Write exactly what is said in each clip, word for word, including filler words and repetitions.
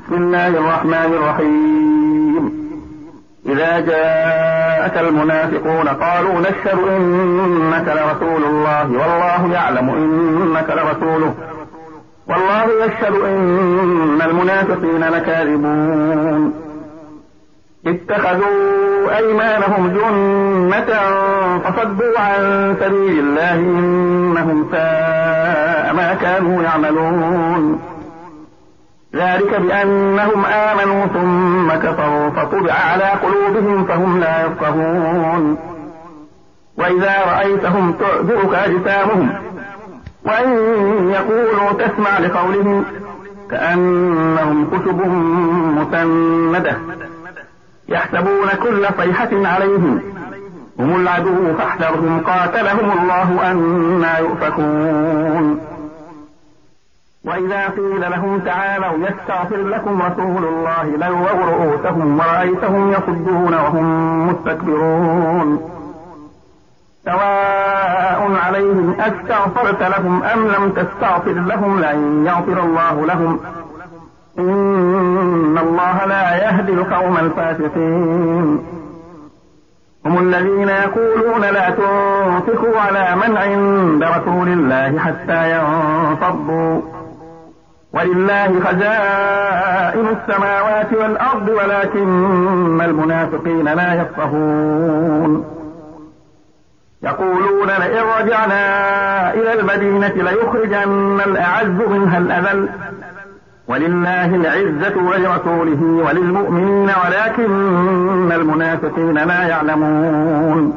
بسم الله الرحمن الرحيم. إذا جاءك المنافقون قالوا نشهد إنك لرسول الله والله يعلم إنك لرسوله والله يشهد إن المنافقين لكاذبون. اتخذوا أيمانهم جنة فصدوا عن سبيل الله إنهم ساء ما كانوا يعملون. ذلك بأنهم آمنوا ثم كفروا فطبع على قلوبهم فهم لا يفقهون. وإذا رأيتهم تعجبك أجسامهم وإن يقولوا تسمع لقولهم كأنهم خشب مسندة يحسبون كل صيحة عليهم هم العدو فاحذرهم قاتلهم الله أنى يؤفكون. وإذا قيل لهم تعالوا يستغفر لكم رسول الله لووا رؤوسهم ورأيتهم يصدون وهم مستكبرون. سواء عليهم أستغفرت لهم أم لم تستغفر لهم لن يغفر الله لهم إن الله لا يهدي القوم الفاسقين. هم الذين يقولون لا تنفقوا على من عند رسول الله حتى ينفضوا ولله خزائن السماوات والأرض ولكن المنافقين لا يفقهون. يقولون لئن رجعنا إلى المدينة ليخرجن الأعز منها الأذل ولله العزة ولرسوله وللمؤمنين ولكن المنافقين لا يعلمون.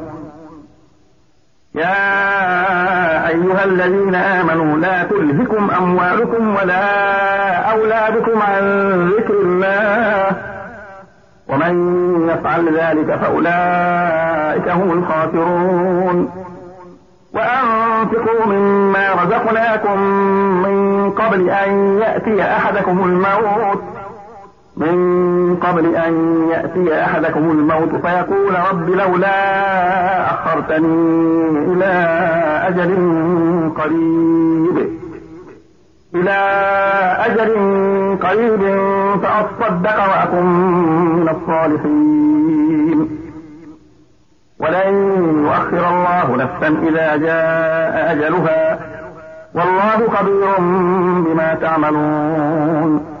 يا أيها الذين آمنوا لا تلهكم أموالكم ولا أولادكم عن ذكر الله ومن يفعل ذلك فأولئك هم الخاسرون. وأنفقوا مما رزقناكم من قبل أن يأتي أحدكم الموت من قبل أن يأتي أحدكم الموت فيقول رب لولا أخرتني إلى أجل قريب إلى أجل قريب فأصدق وأكن من الصالحين ولن يؤخر الله نفسا إذا جاء أجلها والله خبير بما تعملون.